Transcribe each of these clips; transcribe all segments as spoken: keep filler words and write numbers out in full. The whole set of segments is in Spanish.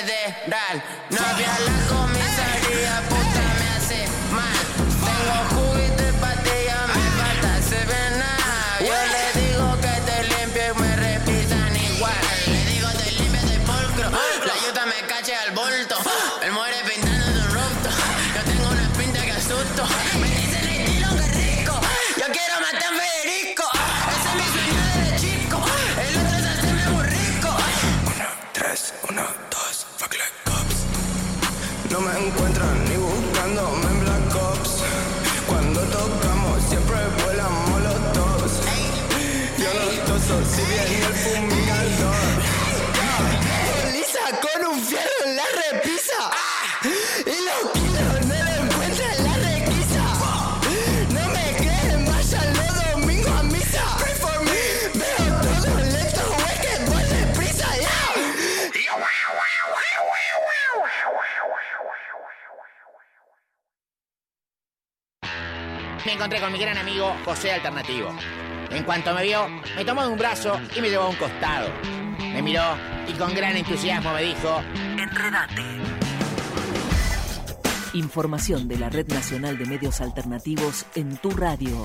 federal. No había la comisaría, puta me hace mal. Tengo juguito y patilla, me falta Serenal. Yo le digo que te limpie y me repisan igual. Le digo te limpie de polcro, la yuta me cache al bulto. El muere pintando de un rupto. Yo tengo una pinta que asusto. Me dicen el estilo que rico. Yo quiero matar a Federico. Ese es mi sueño desde chico. El otro es hacerme muy rico. Uno, tres, uno, dos, fuck like cops. No me encuentran ni buscándome en Black Ops. Cuando tocamos siempre vuelan molotovs. Yo los toso si viene el fumigador. Lisa con un fierro en la repisa. Y los kilos no lo encuentran en la requisa. No me creen, vayan los domingos a misa. Pray for me. Veo todo lento, güey, que voy deprisa, ya. Me encontré con mi gran amigo José Alternativo. En cuanto me vio, me tomó de un brazo y me llevó a un costado. Me miró y con gran entusiasmo me dijo: Enredate. Información de la Red Nacional de Medios Alternativos en tu radio.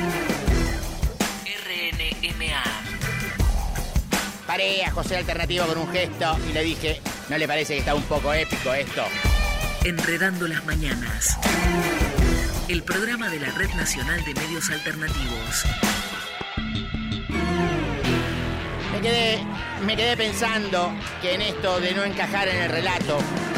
R N M A. Paré a José Alternativo con un gesto y le dije: ¿no le parece que está un poco épico esto? Enredando las mañanas. El programa de la Red Nacional de Medios Alternativos. Me quedé, me quedé pensando que en esto de no encajar en el relato.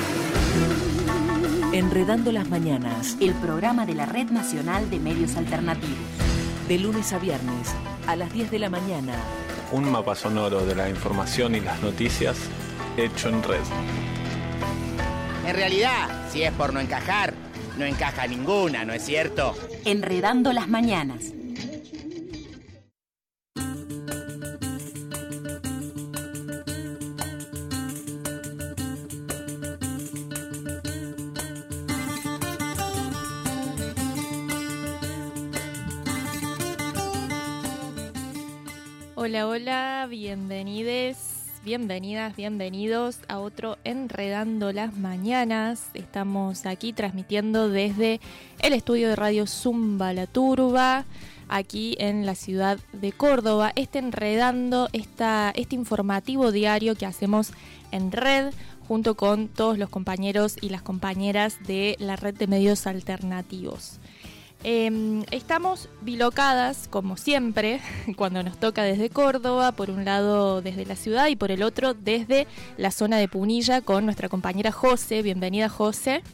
Enredando las mañanas. El programa de la Red Nacional de Medios Alternativos. De lunes a viernes, a las diez de la mañana. Un mapa sonoro de la información y las noticias hecho en red. En realidad, si es por no encajar, no encaja ninguna, ¿no es cierto? Enredando las mañanas. Hola, hola, bienvenides, bienvenidas, bienvenidos a otro Enredando las Mañanas. Estamos aquí transmitiendo desde el estudio de Radio Zumba La Turba, aquí en la ciudad de Córdoba. Este Enredando, esta, este informativo diario que hacemos en red, junto con todos los compañeros y las compañeras de la red de medios alternativos. Eh, estamos bilocadas, como siempre, cuando nos toca desde Córdoba, por un lado desde la ciudad y por el otro desde la zona de Punilla, con nuestra compañera José. Bienvenida, José.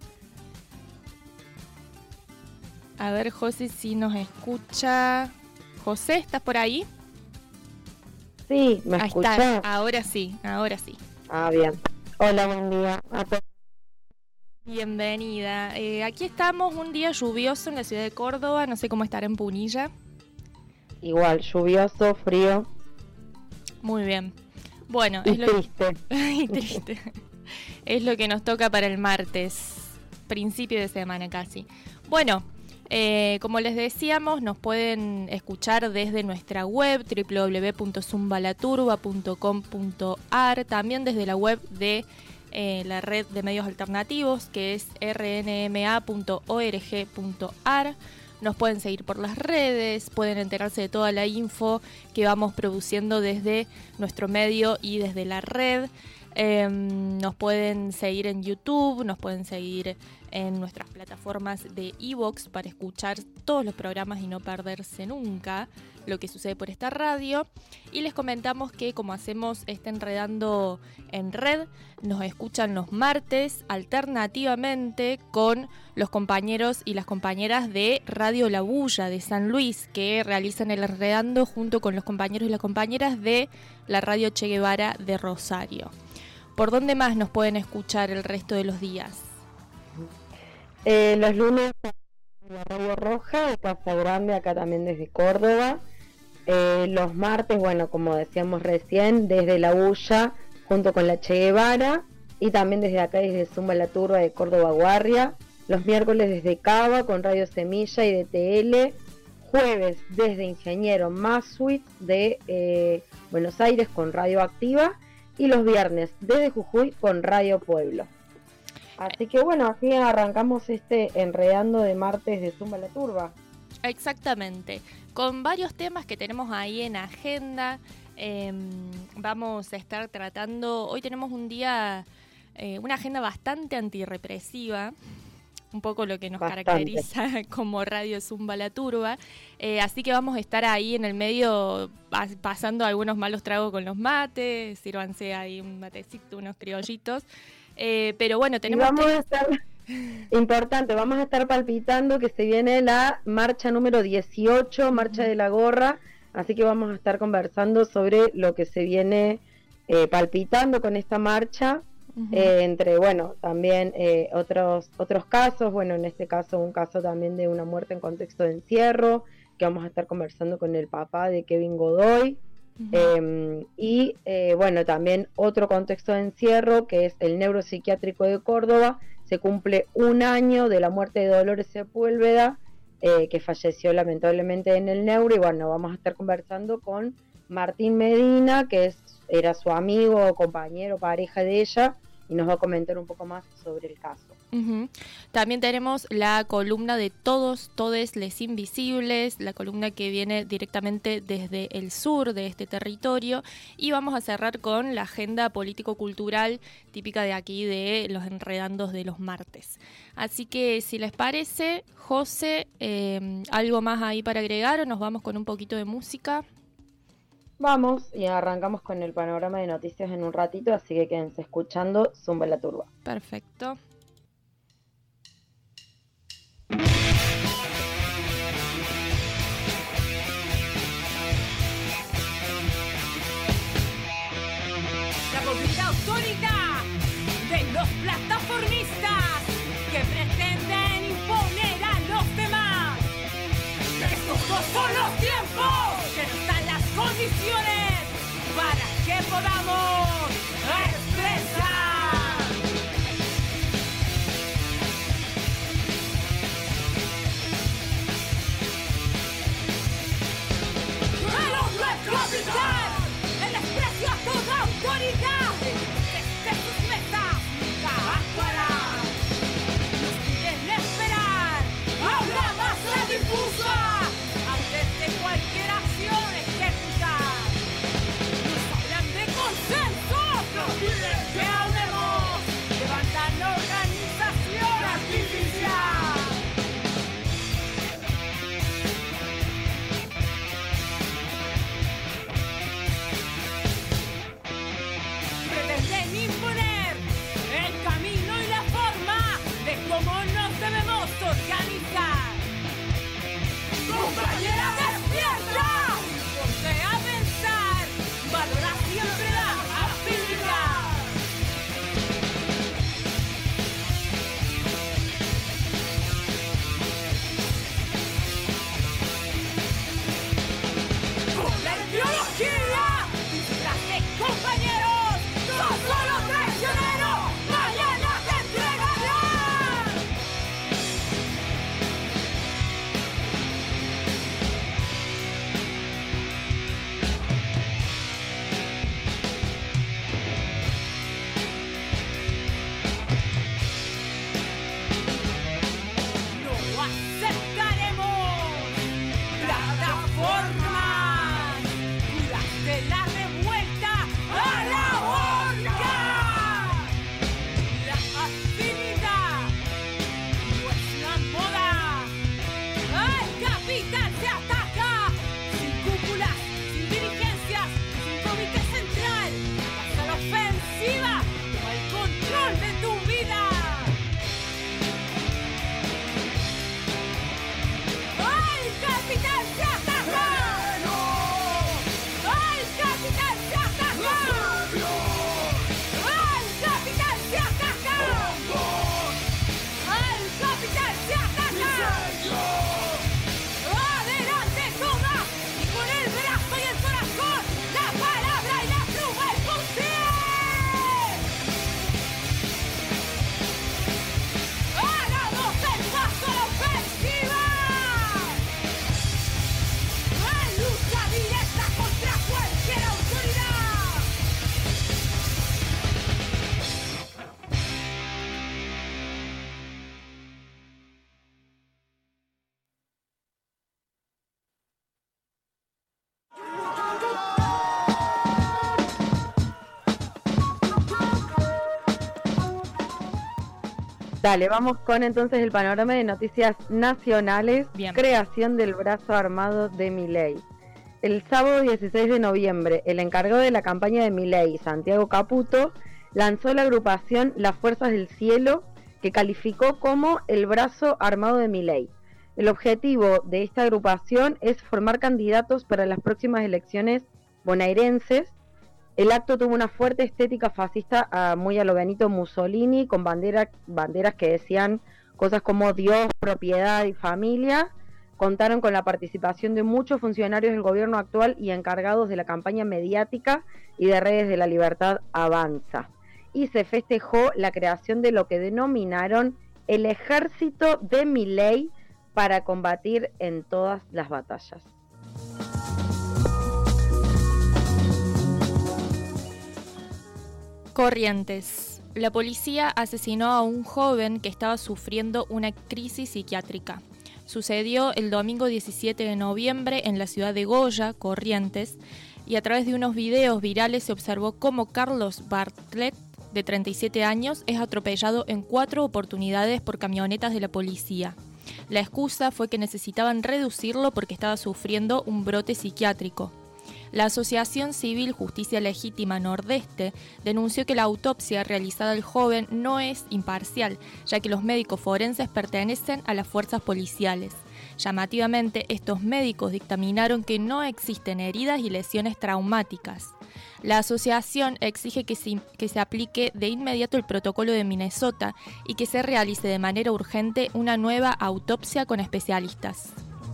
A ver, José, si nos escucha. José, ¿estás por ahí? Sí, ¿me escuchás? Ahí está, ahora sí, ahora sí. Ah, bien. Hola, buen día a todos. Bienvenida. Eh, aquí estamos, un día lluvioso en la ciudad de Córdoba, no sé cómo estará en Punilla. Igual, lluvioso, frío. Muy bien. Bueno, y es lo triste. Que... y triste. Es lo que nos toca para el martes, principio de semana casi. Bueno, eh, como les decíamos, nos pueden escuchar desde nuestra web doble u doble u doble u punto zumbalaturba punto com punto a r, también desde la web de Eh, la red de medios alternativos, que es r n m a punto org punto a r. Nos pueden seguir por las redes, pueden enterarse de toda la info que vamos produciendo desde nuestro medio y desde la red. Eh, nos pueden seguir en YouTube, nos pueden seguir en nuestras plataformas de iVoox para escuchar todos los programas y no perderse nunca lo que sucede por esta radio. Y les comentamos que como hacemos este Enredando en red, nos escuchan los martes alternativamente con los compañeros y las compañeras de Radio La Bulla de San Luis, que realizan el Enredando junto con los compañeros y las compañeras de la Radio Che Guevara de Rosario. ¿Por dónde más nos pueden escuchar el resto de los días? Eh, los lunes la Radio Roja de Casa Grande, acá también desde Córdoba. Eh, los martes, bueno, como decíamos recién, desde La Bulla junto con la Che Guevara, y también desde acá, desde Zumba La Turba de Córdoba Guardia. Los miércoles desde Cava con Radio Semilla y D T L. Jueves desde Ingeniero Massuit de eh, Buenos Aires con Radio Activa. y los viernes desde Jujuy con Radio Pueblo. Así que bueno, así arrancamos este Enredando de martes de Zumba la Turba. Exactamente, con varios temas que tenemos ahí en agenda. Eh, vamos a estar tratando, hoy tenemos un día, eh, una agenda bastante antirrepresiva, un poco lo que nos bastante. caracteriza como Radio Zumba la Turba, eh, así que vamos a estar ahí en el medio pas- pasando algunos malos tragos con los mates, sírvanse ahí un matecito, unos criollitos, eh, pero bueno, tenemos... Y vamos a estar... Importante, vamos a estar palpitando que se viene la marcha número dieciocho, Marcha de la Gorra, así que vamos a estar conversando sobre lo que se viene eh, palpitando con esta marcha, uh-huh. eh, entre, bueno, también eh, otros otros casos, bueno, en este caso un caso también de una muerte en contexto de encierro, que vamos a estar conversando con el papá de Kevin Godoy, uh-huh. eh, y eh, bueno, también otro contexto de encierro, que es el neuropsiquiátrico de Córdoba. Se cumple un año de la muerte de Dolores Sepúlveda, eh, que falleció lamentablemente en el neuro, y bueno, vamos a estar conversando con Martín Medina, que es, era su amigo, compañero, pareja de ella, y nos va a comentar un poco más sobre el caso. Uh-huh. También tenemos la columna de Todos, Todes les Invisibles, la columna que viene directamente desde el sur de este territorio, y vamos a cerrar con la agenda político-cultural típica de aquí de los enredandos de los martes. Así que si les parece, José, eh, ¿algo más ahí para agregar o nos vamos con un poquito de música? Vamos y arrancamos con el panorama de noticias en un ratito, así que quédense escuchando Zumba la Turba. Perfecto. La podrida autoridad de los plataformistas que pretenden imponer a los demás. Estos no son los tiempos, que no están las condiciones para que podamos expresar. El odio al capital, el desprecio a toda autoridad, desde sus mesas nunca actuarán. Nos piden esperar a una masa difusa antes de cualquier acción ejecutar. Nos hablan de consenso Dale, vamos con entonces el panorama de noticias nacionales. Bien. Creación del brazo armado de Milei. El sábado dieciséis de noviembre, el encargado de la campaña de Milei, Santiago Caputo, lanzó la agrupación Las Fuerzas del Cielo, que calificó como el brazo armado de Milei. El objetivo de esta agrupación es formar candidatos para las próximas elecciones bonaerenses. El acto tuvo una fuerte estética fascista, uh, muy a lo Benito Mussolini, con bandera, banderas que decían cosas como Dios, propiedad y familia. Contaron con la participación de muchos funcionarios del gobierno actual y encargados de la campaña mediática y de redes de la libertad Avanza. Y se festejó la creación de lo que denominaron el ejército de Milei para combatir en todas las batallas. Corrientes. La policía asesinó a un joven que estaba sufriendo una crisis psiquiátrica. Sucedió el domingo diecisiete de noviembre en la ciudad de Goya, Corrientes, y a través de unos videos virales se observó cómo Carlos Bartlett, de treinta y siete años, es atropellado en cuatro oportunidades por camionetas de la policía. La excusa fue que necesitaban reducirlo porque estaba sufriendo un brote psiquiátrico. La Asociación Civil Justicia Legítima Nordeste denunció que la autopsia realizada al joven no es imparcial, ya que los médicos forenses pertenecen a las fuerzas policiales. Llamativamente, estos médicos dictaminaron que no existen heridas y lesiones traumáticas. La asociación exige que se, que se aplique de inmediato el protocolo de Minnesota y que se realice de manera urgente una nueva autopsia con especialistas.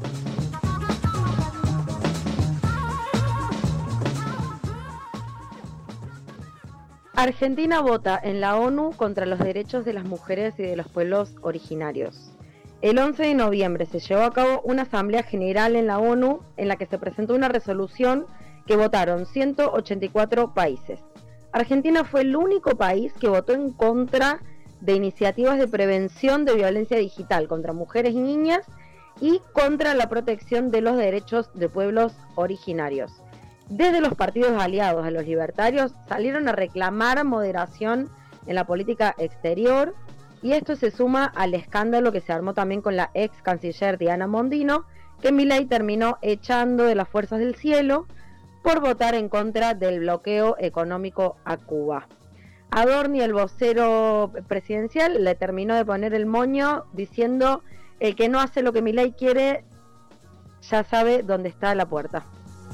Argentina vota en la ONU contra los derechos de las mujeres y de los pueblos originarios. El once de noviembre se llevó a cabo una asamblea general en la ONU en la que se presentó una resolución que votaron ciento ochenta y cuatro países. Argentina fue el único país que votó en contra de iniciativas de prevención de violencia digital contra mujeres y niñas y contra la protección de los derechos de pueblos originarios. Desde los partidos aliados a los libertarios salieron a reclamar moderación en la política exterior, y esto se suma al escándalo que se armó también con la ex canciller Diana Mondino, que Milei terminó echando de las Fuerzas del Cielo por votar en contra del bloqueo económico a Cuba. Adorni, el vocero presidencial, le terminó de poner el moño diciendo: el que no hace lo que Milei quiere ya sabe dónde está la puerta.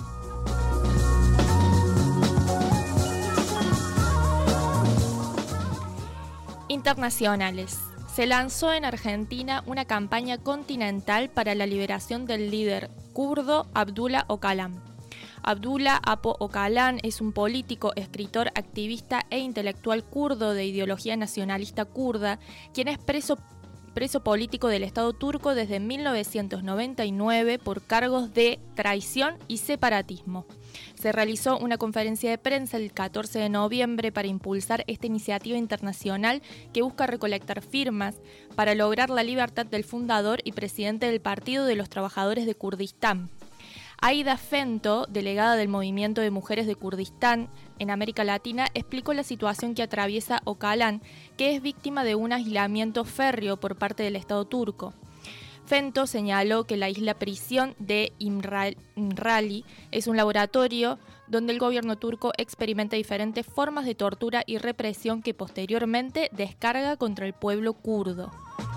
Internacionales. Se lanzó en Argentina una campaña continental para la liberación del líder kurdo Abdullah Öcalan. Abdullah Apo Öcalan es un político, escritor, activista e intelectual kurdo de ideología nacionalista kurda, quien es preso, preso político del Estado turco desde mil novecientos noventa y nueve por cargos de traición y separatismo. Se realizó una conferencia de prensa el catorce de noviembre para impulsar esta iniciativa internacional que busca recolectar firmas para lograr la libertad del fundador y presidente del Partido de los Trabajadores de Kurdistán. Aida Fento, delegada del Movimiento de Mujeres de Kurdistán en América Latina, explicó la situación que atraviesa Öcalan, que es víctima de un aislamiento férreo por parte del Estado turco. Fento señaló que la isla prisión de İmralı es un laboratorio donde el gobierno turco experimenta diferentes formas de tortura y represión que posteriormente descarga contra el pueblo kurdo.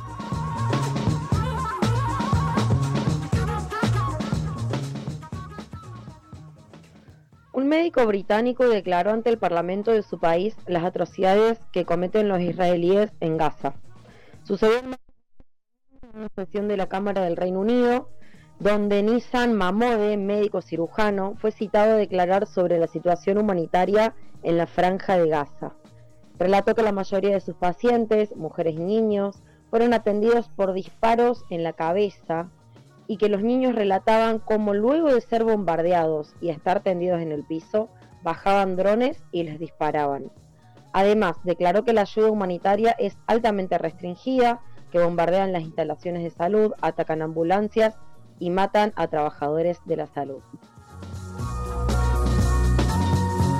Un médico británico declaró ante el parlamento de su país las atrocidades que cometen los israelíes en Gaza. Sucedió en una sesión de la Cámara del Reino Unido, donde Nissan Mahmoode, médico cirujano, fue citado a declarar sobre la situación humanitaria en la Franja de Gaza. Relató que la mayoría de sus pacientes, mujeres y niños, fueron atendidos por disparos en la cabeza, y que los niños relataban cómo luego de ser bombardeados y estar tendidos en el piso, bajaban drones y les disparaban. Además, declaró que la ayuda humanitaria es altamente restringida, que bombardean las instalaciones de salud, atacan ambulancias y matan a trabajadores de la salud.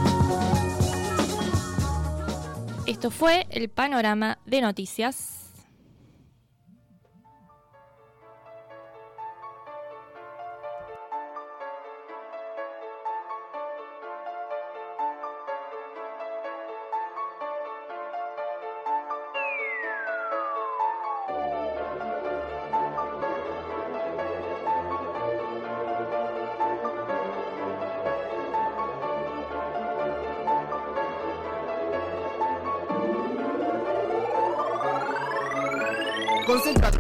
Esto fue el panorama de noticias. Concentrado.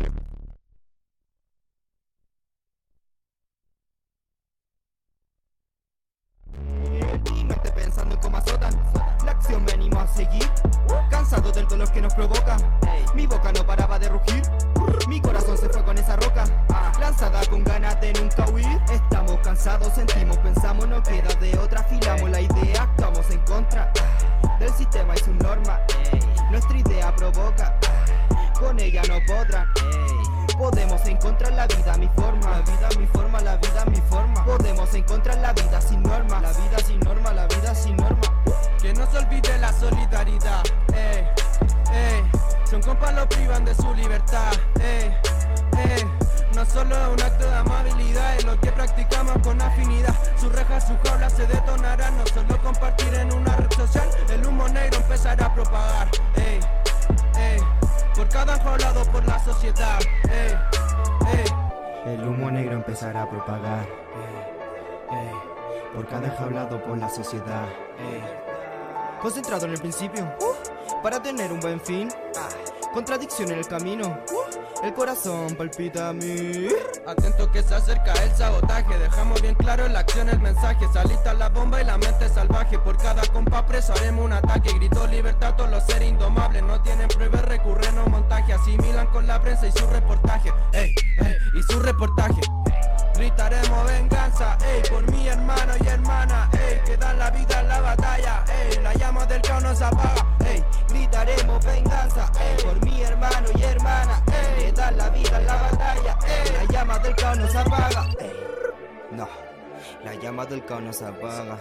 No esté pensando en cómo azotan. La acción me animo a seguir. Cansado del dolor que nos provoca. Mi boca no paraba de rugir. Mi corazón se fue con esa roca. Lanzada con ganas de nunca huir. Estamos cansados, sentimos, pensamos, no queda de otra. Afilamos la idea, actuamos en contra del sistema y sus normas. Nuestra idea provoca. Con ella no podrán. Podemos encontrar la vida a mi forma. La vida a mi forma, la vida a mi forma. Podemos encontrar la vida sin norma. La vida sin norma, la vida sin norma. Que no se olvide la solidaridad. Eh, eh. Son compas lo privan de su libertad. Eh, eh. No solo es un acto de amabilidad, es lo que practicamos con afinidad. Sus rejas, sus jaulas se detonarán. No solo compartir en una red social. El humo negro empezará a propagar. Eh, eh. Por cada enjaulado por la sociedad. Eh, eh. El humo negro empezará a propagar. Eh, eh. Por cada enjaulado por la sociedad. Eh. Concentrado en el principio, uh, para tener un buen fin. uh, Contradicción en el camino, uh, el corazón palpita a mí. Atento que se acerca el sabotaje. Dejamos bien claro en la acción el mensaje. Salita la bomba y la mente salvaje. Por cada compa preso haremos un ataque. Grito libertad, todos los seres indomables. No tienen pruebas, recurren a un montaje. Asimilan con la prensa y su reportaje. Ey, ey, y su reportaje. Gritaremos venganza, ey, por mi hermano y hermana, ey, que dan la vida en la batalla, ey, la llama del caos nos apaga, ey, gritaremos venganza, ey, por mi hermano y hermana, ey, que dan la vida en la batalla, ey, la llama del caos nos apaga, ey, no, la llama del caos nos apaga,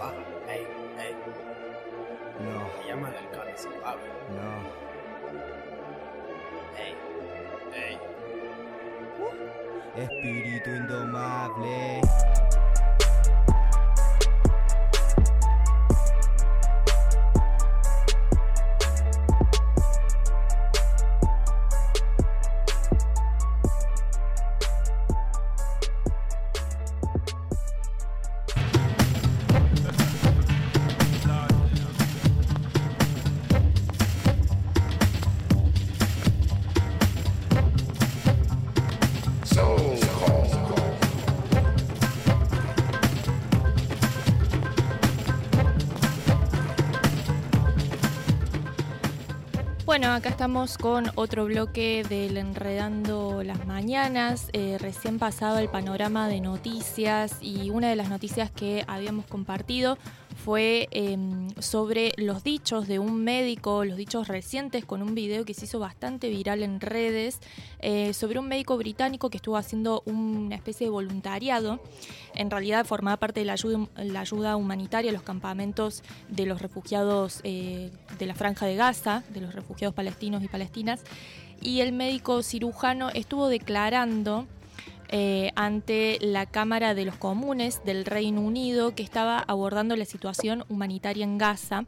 no, la llama del caos nos apaga, no. Espíritu indomable. Bueno, acá estamos con otro bloque del Enredando las Mañanas. Eh, recién pasaba el panorama de noticias y una de las noticias que habíamos compartido fue eh, sobre los dichos de un médico, los dichos recientes, con un video que se hizo bastante viral en redes, eh, sobre un médico británico que estuvo haciendo una especie de voluntariado. En realidad formaba parte de la ayuda, la ayuda humanitaria a los campamentos de los refugiados eh, de la Franja de Gaza, de los refugiados palestinos y palestinas, y el médico cirujano estuvo declarando Eh, ante la Cámara de los Comunes del Reino Unido, que estaba abordando la situación humanitaria en Gaza.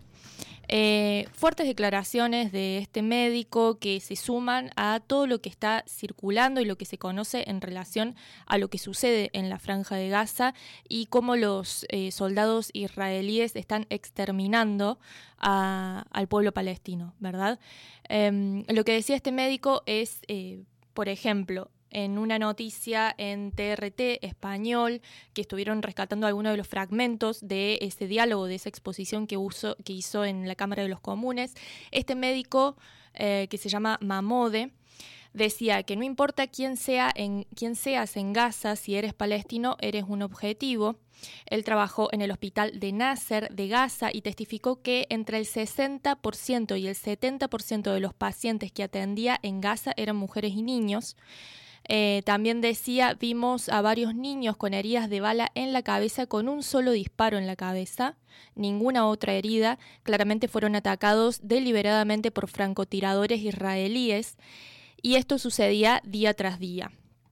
Eh, fuertes declaraciones de este médico que se suman a todo lo que está circulando y lo que se conoce en relación a lo que sucede en la Franja de Gaza y cómo los eh, soldados israelíes están exterminando a, al pueblo palestino, ¿verdad? Eh, lo que decía este médico es, eh, por ejemplo, en una noticia en T R T español, que estuvieron rescatando algunos de los fragmentos de ese diálogo, de esa exposición que, uso, que hizo en la Cámara de los Comunes. Este médico, eh, que se llama Mahmoud, decía que no importa quién, sea en, quién seas en Gaza, si eres palestino, eres un objetivo. Él trabajó en el hospital de Nasser de Gaza y testificó que entre el sesenta por ciento y el setenta por ciento de los pacientes que atendía en Gaza eran mujeres y niños. Eh, también decía, vimos a varios niños con heridas de bala en la cabeza con un solo disparo en la cabeza, ninguna otra herida, claramente fueron atacados deliberadamente por francotiradores israelíes y esto sucedía día tras día.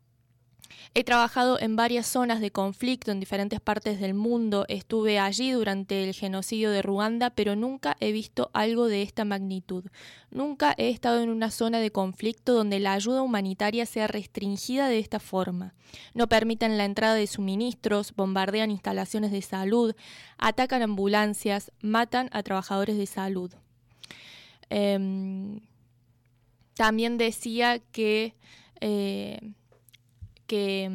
He trabajado en varias zonas de conflicto en diferentes partes del mundo. Estuve allí durante el genocidio de Ruanda, pero nunca he visto algo de esta magnitud. Nunca he estado en una zona de conflicto donde la ayuda humanitaria sea restringida de esta forma. No permiten la entrada de suministros, bombardean instalaciones de salud, atacan ambulancias, matan a trabajadores de salud. Eh, también decía que, eh, que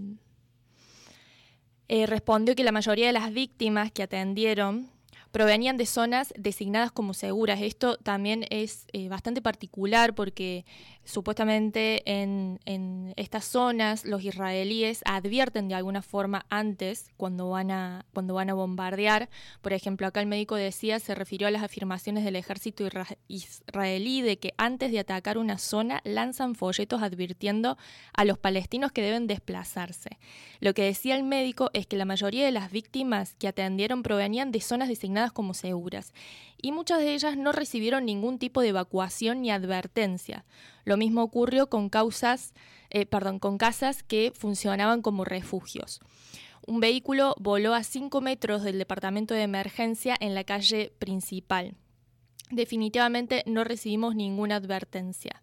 eh, respondió que la mayoría de las víctimas que atendieron provenían de zonas designadas como seguras. Esto también es eh, bastante particular porque supuestamente en, en estas zonas los israelíes advierten de alguna forma antes cuando van a, cuando van a bombardear. Por ejemplo, acá el médico decía, se refirió a las afirmaciones del ejército isra- israelí de que antes de atacar una zona lanzan folletos advirtiendo a los palestinos que deben desplazarse. Lo que decía el médico es que la mayoría de las víctimas que atendieron provenían de zonas designadas como seguras, y muchas de ellas no recibieron ningún tipo de evacuación ni advertencia. Lo mismo ocurrió con causas, eh, perdón, con casas que funcionaban como refugios. Un vehículo voló a cinco metros del departamento de emergencia en la calle principal. Definitivamente no recibimos ninguna advertencia.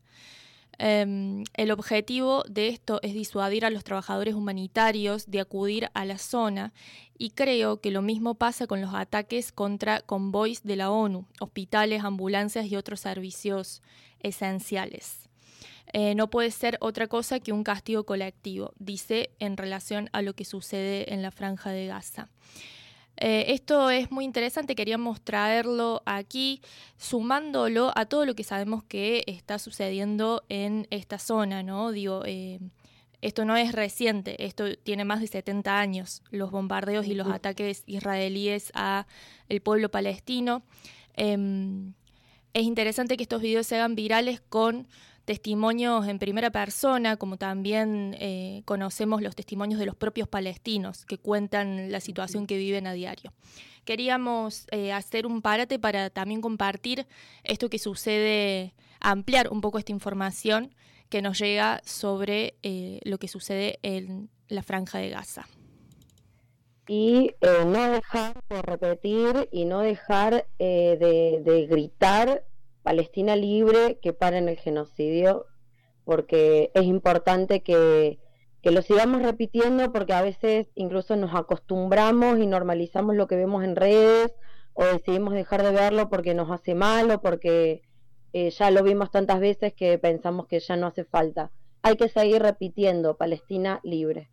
Um, el objetivo de esto es disuadir a los trabajadores humanitarios de acudir a la zona, y creo que lo mismo pasa con los ataques contra convoys de la ONU, hospitales, ambulancias y otros servicios esenciales. Eh, no puede ser otra cosa que un castigo colectivo, dice en relación a lo que sucede en la Franja de Gaza. Eh, esto es muy interesante, queríamos traerlo aquí, sumándolo a todo lo que sabemos que está sucediendo en esta zona, ¿no? Digo, eh, esto no es reciente, esto tiene más de setenta años, los bombardeos y los ataques israelíes a el pueblo palestino. Eh, es interesante que estos videos se hagan virales con testimonios en primera persona, como también eh, conocemos los testimonios de los propios palestinos que cuentan la situación que viven a diario. Queríamos eh, hacer un parate para también compartir esto que sucede, ampliar un poco esta información que nos llega sobre eh, lo que sucede en la Franja de Gaza. Y eh, no dejar de repetir y no dejar eh, de, de gritar Palestina libre, que paren el genocidio, porque es importante que, que lo sigamos repitiendo, porque a veces incluso nos acostumbramos y normalizamos lo que vemos en redes, o decidimos dejar de verlo porque nos hace mal o porque eh, ya lo vimos tantas veces que pensamos que ya no hace falta. Hay que seguir repitiendo Palestina libre.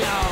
Yo.